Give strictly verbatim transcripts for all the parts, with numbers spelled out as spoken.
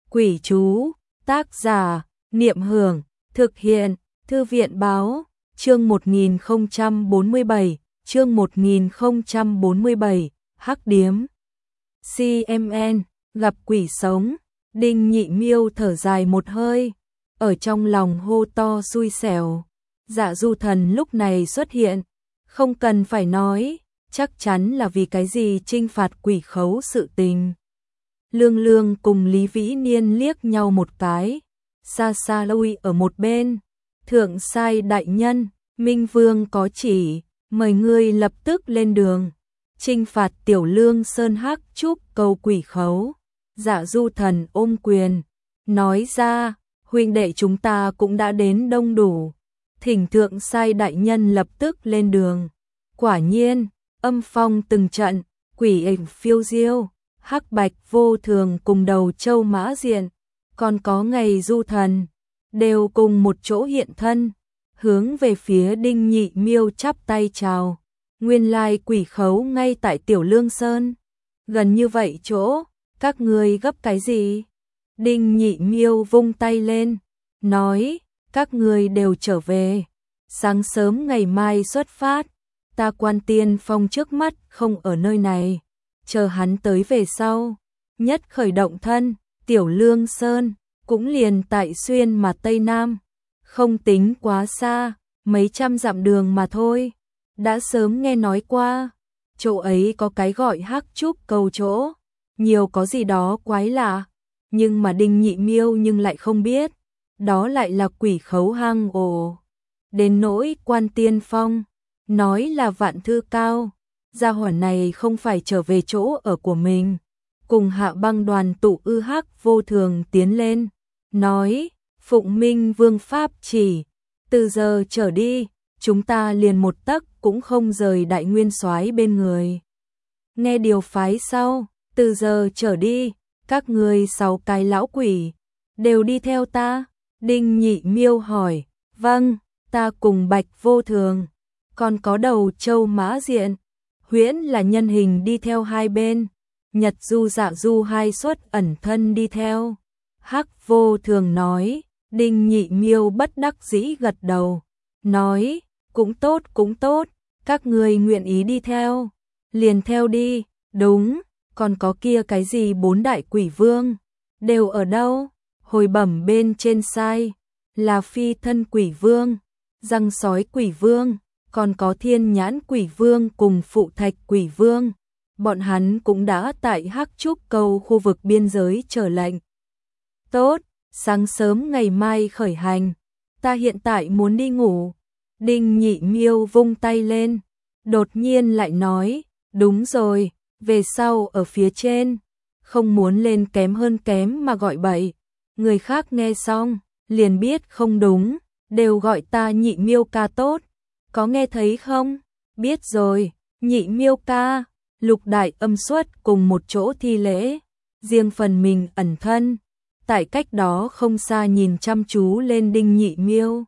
Quỷ chú, tác giả, Niệm Hưởng, thực hiện, Thư viện báo, chương một nghìn không trăm bốn mươi bảy, chương một nghìn không trăm bốn mươi bảy, Hắc Điếm. xê em en, gặp quỷ sống, Đinh Nhị Miêu thở dài một hơi, ở trong lòng hô to xui xẻo. Dạ Du Thần lúc này xuất hiện, không cần phải nói, chắc chắn là vì cái gì trinh phạt quỷ khấu sự tình. Lương Lương cùng Lý Vĩ Niên liếc nhau một cái, xa xa lui ở một bên. Thượng sai đại nhân, Minh Vương có chỉ, mời ngươi lập tức lên đường, trinh phạt Tiểu Lương Sơn Hắc Trúc cầu quỷ khấu. Dạ Du Thần ôm quyền, nói ra, huynh đệ chúng ta cũng đã đến đông đủ, thỉnh thượng sai đại nhân lập tức lên đường. Quả nhiên, âm phong từng trận, quỷ ảnh phiêu diêu, hắc bạch vô thường cùng đầu châu mã diện, còn có ngày Du Thần, đều cùng một chỗ hiện thân, hướng về phía Đinh Nhị Miêu chắp tay chào. Nguyên lai quỷ khấu ngay tại Tiểu Lương Sơn, gần như vậy chỗ, các ngươi gấp cái gì? Đinh Nhị Miêu vung tay lên, nói, các ngươi đều trở về, sáng sớm ngày mai xuất phát, ta Quan Tiên Phong trước mắt không ở nơi này, chờ hắn tới về sau, nhất khởi động thân, Tiểu Lương Sơn, cũng liền tại xuyên mà Tây Nam, không tính quá xa, mấy trăm dặm đường mà thôi, đã sớm nghe nói qua, chỗ ấy có cái gọi Hắc Trúc cầu chỗ, nhiều có gì đó quái lạ, nhưng mà Đinh Nhị Miêu nhưng lại không biết, đó lại là quỷ khấu hang ổ. Đến nỗi Quan Tiên Phong, nói là Vạn Thư Cao, gia hỏa này không phải trở về chỗ ở của mình, cùng Hạ Băng đoàn tụ ư hắc vô thường tiến lên, nói, phụng Minh Vương pháp chỉ, từ giờ trở đi, chúng ta liền một tấc cũng không rời Đại Nguyên Soái bên người. Nghe điều phái sau, từ giờ trở đi, các ngươi sáu cái lão quỷ, đều đi theo ta. Đinh Nhị Miêu hỏi, vâng, ta cùng Bạch Vô Thường, còn có đầu châu mã diện, Huyễn là nhân hình đi theo hai bên, Nhật Du Dạ Du hai xuất ẩn thân đi theo. Hắc Vô Thường nói, Đinh Nhị Miêu bất đắc dĩ gật đầu, nói, cũng tốt cũng tốt, các ngươi nguyện ý đi theo, liền theo đi, đúng, còn có kia cái gì bốn đại quỷ vương, đều ở đâu? Hồi bẩm bên trên sai, là phi thân quỷ vương, răng sói quỷ vương, còn có thiên nhãn quỷ vương cùng phụ thạch quỷ vương, bọn hắn cũng đã tại Hắc Trúc cầu khu vực biên giới chờ lệnh. Tốt, sáng sớm ngày mai khởi hành, ta hiện tại muốn đi ngủ. Đinh Nhị Miêu vung tay lên, đột nhiên lại nói, đúng rồi, về sau ở phía trên, không muốn lên kém hơn kém mà gọi bậy. Người khác nghe xong, liền biết không đúng, đều gọi ta Nhị Miêu ca tốt, có nghe thấy không? Biết rồi, Nhị Miêu ca, lục đại âm xuất cùng một chỗ thi lễ, riêng phần mình ẩn thân, tại cách đó không xa nhìn chăm chú lên Đinh Nhị Miêu.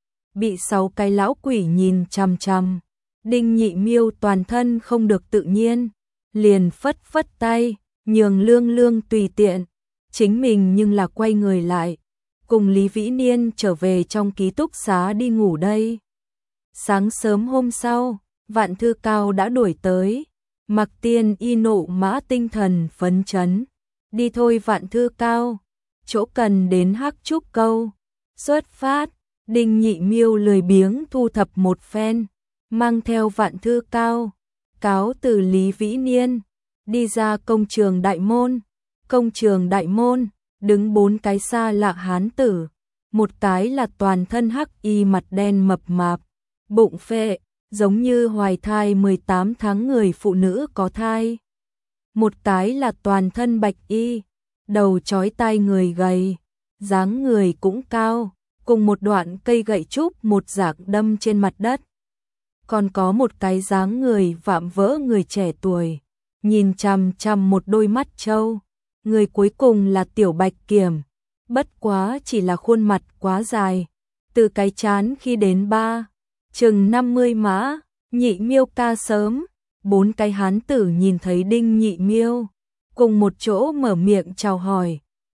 Bị sáu cái lão quỷ nhìn chằm chằm, Đinh Nhị Miêu toàn thân không được tự nhiên, liền phất phất tay, nhường Lương Lương tùy tiện, chính mình nhưng là quay người lại, cùng Lý Vĩ Niên trở về trong ký túc xá đi ngủ đây. Sáng sớm hôm sau, Vạn Thư Cao đã đuổi tới, Mặc Tiên y nộ mã tinh thần phấn chấn, đi thôi Vạn Thư Cao, chỗ cần đến Hắc Trúc câu, xuất phát. Đinh Nhị Miêu lười biếng thu thập một phen, mang theo Vạn Thư Cao, cáo từ Lý Vĩ Niên, đi ra công trường đại môn. Công trường đại môn, đứng bốn cái xa lạ hán tử, một cái là toàn thân hắc y mặt đen mập mạp, bụng phệ, giống như hoài thai mười tám tháng người phụ nữ có thai. Một cái là toàn thân bạch y, đầu chói tai người gầy, dáng người cũng cao, cùng một đoạn cây gậy trúc một dạng đâm trên mặt đất. Còn có một cái dáng người vạm vỡ người trẻ tuổi, nhìn chằm chằm một đôi mắt trâu. Người cuối cùng là Tiểu Bạch Kiểm, bất quá chỉ là khuôn mặt quá dài, từ cái chán khi đến ba, chừng năm mươi mã. Nhị Miêu ca sớm, bốn cái hán tử nhìn thấy Đinh Nhị Miêu, cùng một chỗ mở miệng chào hỏi,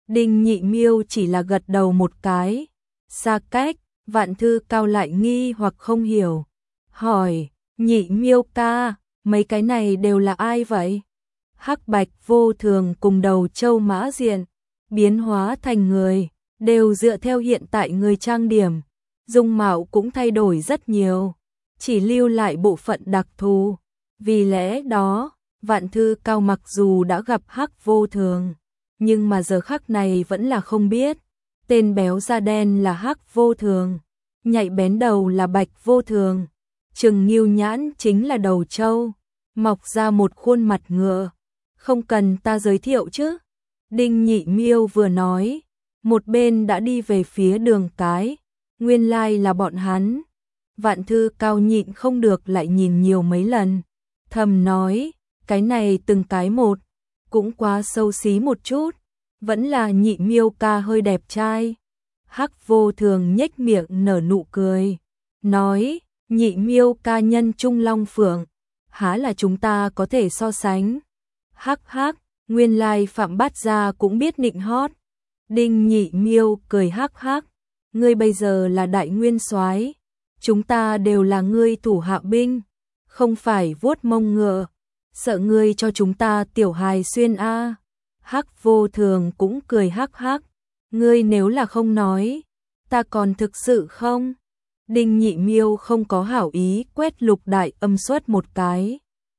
Đinh Nhị Miêu chỉ là gật đầu một cái. Xa cách, Vạn Thư Cao lại nghi hoặc không hiểu. Hỏi, Nhị Miêu ca, mấy cái này đều là ai vậy? Hắc Bạch Vô Thường cùng Đầu Châu Mã Diện, biến hóa thành người, đều dựa theo hiện tại người trang điểm. Dung mạo cũng thay đổi rất nhiều, chỉ lưu lại bộ phận đặc thù. Vì lẽ đó, Vạn Thư Cao mặc dù đã gặp Hắc Vô Thường, nhưng mà giờ khắc này vẫn là không biết. Tên béo da đen là Hắc Vô Thường, nhạy bén đầu là Bạch Vô Thường, Trừng Nghiêu nhãn chính là Đầu Châu, mọc ra một khuôn mặt ngựa. Không cần ta giới thiệu chứ? Đinh Nhị Miêu vừa nói, một bên đã đi về phía đường cái. Nguyên lai là bọn hắn. Vạn Thư Cao nhịn không được lại nhìn nhiều mấy lần, thầm nói, cái này từng cái một, cũng quá xấu xí một chút, vẫn là Nhị Miêu ca hơi đẹp trai. Hắc Vô Thường nhếch miệng nở nụ cười, nói, Nhị Miêu ca nhân trung long phượng, há là chúng ta có thể so sánh. Hắc hắc, nguyên lai Phạm Bát Gia cũng biết nịnh hót. Đinh Nhị Miêu cười hắc hắc, ngươi bây giờ là đại nguyên soái, chúng ta đều là ngươi thủ hạ binh, không phải vuốt mông ngựa, sợ ngươi cho chúng ta tiểu hài xuyên a. Hắc Vô Thường cũng cười hắc hắc, ngươi nếu là không nói, ta còn thực sự không? Đinh Nhị Miêu không có hảo ý quét Lục Đại Âm Xuất một cái,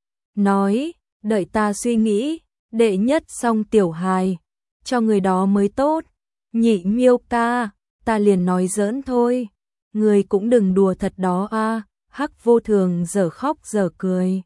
nói, đợi ta suy nghĩ, đệ nhất xong tiểu hài, cho người đó mới tốt. Nhị Miêu ca, ta liền nói giỡn thôi, người cũng đừng đùa thật đó a. Hắc Vô Thường giờ khóc giờ cười,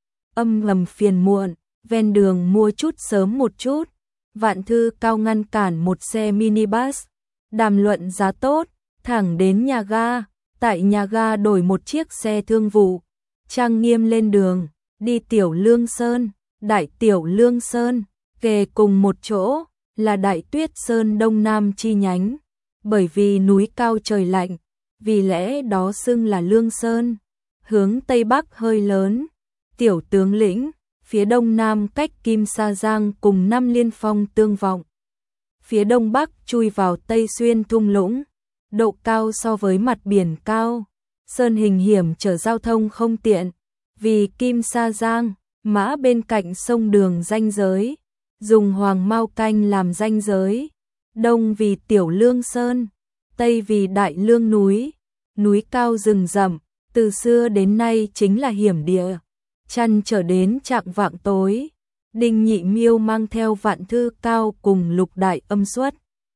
âm ngầm phiền muộn, ven đường mua chút sớm một chút. Vạn Thư Cao ngăn cản một xe minibus, đàm luận giá tốt, thẳng đến nhà ga, tại nhà ga đổi một chiếc xe thương vụ, trang nghiêm lên đường, đi Tiểu Lương Sơn. Đại Tiểu Lương Sơn, kề cùng một chỗ, là Đại Tuyết Sơn Đông Nam chi nhánh. Bởi vì núi cao trời lạnh, vì lẽ đó xưng là Lương Sơn. Hướng Tây Bắc hơi lớn, Tiểu Tướng lĩnh, phía Đông Nam cách Kim Sa Giang cùng Năm Liên Phong tương vọng. Phía Đông Bắc chui vào Tây Xuyên thung lũng, độ cao so với mặt biển cao. Sơn hình hiểm trở giao thông không tiện, vì Kim Sa Giang, mã bên cạnh sông đường ranh giới, dùng Hoàng Mao Canh làm ranh giới. Đông vì Tiểu Lương Sơn, Tây vì Đại Lương núi, núi cao rừng rậm, từ xưa đến nay chính là hiểm địa. Chăn trở đến chạng vạng tối, Đinh Nhị Miêu mang theo Vạn Thư Cao cùng Lục Đại Âm Xuất,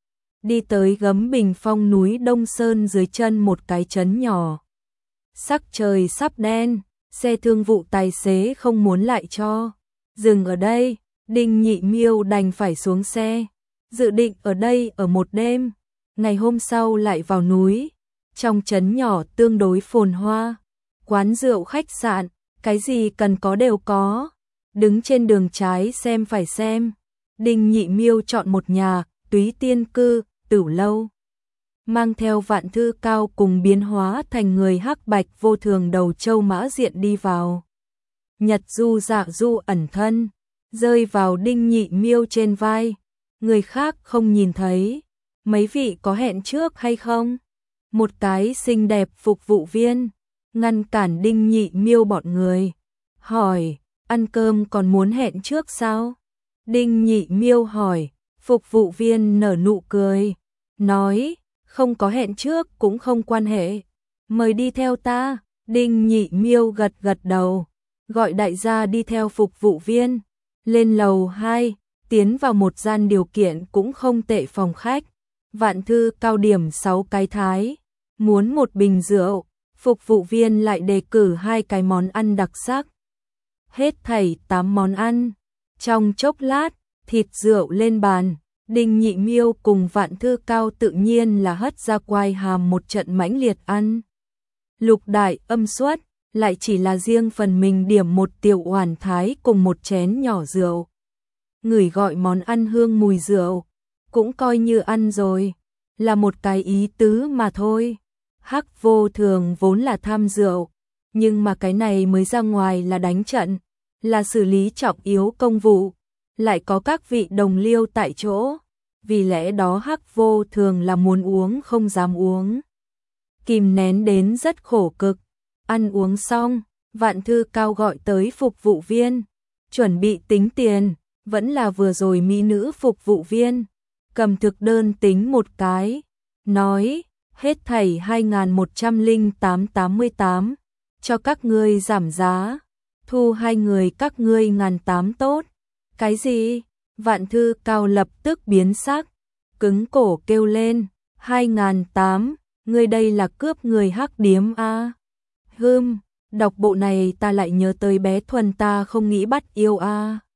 đi tới gấm bình phong núi Đông Sơn dưới chân một cái trấn nhỏ. Sắc trời sắp đen, xe thương vụ tài xế không muốn lại cho dừng ở đây, Đinh Nhị Miêu đành phải xuống xe, dự định ở đây ở một đêm, ngày hôm sau lại vào núi. Trong trấn nhỏ tương đối phồn hoa, quán rượu khách sạn, cái gì cần có đều có. Đứng trên đường trái xem phải xem, Đinh Nhị Miêu chọn một nhà Túy Tiên Cư, Tửu Lâu, mang theo Vạn Thư Cao cùng biến hóa thành người Hắc Bạch Vô Thường Đầu Châu Mã Diện đi vào. Nhật Du Dạ Du ẩn thân, rơi vào Đinh Nhị Miêu trên vai, người khác không nhìn thấy. Mấy vị có hẹn trước hay không? Một cái xinh đẹp phục vụ viên ngăn cản Đinh Nhị Miêu bọn người, hỏi, ăn cơm còn muốn hẹn trước sao? Đinh Nhị Miêu hỏi, phục vụ viên nở nụ cười, nói, không có hẹn trước cũng không quan hệ, mời đi theo ta. Đinh Nhị Miêu gật gật đầu, gọi đại gia đi theo phục vụ viên, lên lầu hai, tiến vào một gian điều kiện cũng không tệ phòng khách. Vạn Thư Cao điểm sáu cái thái, muốn một bình rượu, phục vụ viên lại đề cử hai cái món ăn đặc sắc. Hết thảy tám món ăn, trong chốc lát, thịt rượu lên bàn. Đinh Nhị Miêu cùng Vạn Thư Cao tự nhiên là hất ra quai hàm một trận mãnh liệt ăn. Lục Đại Âm Xuất lại chỉ là riêng phần mình điểm một tiểu oản thái cùng một chén nhỏ rượu. Ngửi gọi món ăn hương mùi rượu, cũng coi như ăn rồi, là một cái ý tứ mà thôi. Hắc Vô Thường vốn là tham rượu, nhưng mà cái này mới ra ngoài là đánh trận, là xử lý trọng yếu công vụ, lại có các vị đồng liêu tại chỗ, vì lẽ đó Hắc Vô Thường là muốn uống không dám uống. Kìm nén đến rất khổ cực, ăn uống xong, Vạn Thư Cao gọi tới phục vụ viên, chuẩn bị tính tiền, vẫn là vừa rồi mỹ nữ phục vụ viên, cầm thực đơn tính một cái, nói, hết thảy hai nghìn một trăm lẻ tám tám mươi tám, cho các ngươi giảm giá, thu hai người các ngươi ngàn tám tốt. Cái gì? Vạn Thư Cao lập tức biến sắc, cứng cổ kêu lên, hai nghìn tám, ngươi đây là cướp người Hắc Điếm a? À? Hừm, đọc bộ này ta lại nhớ tới bé Thuần ta không nghĩ bắt yêu a. À?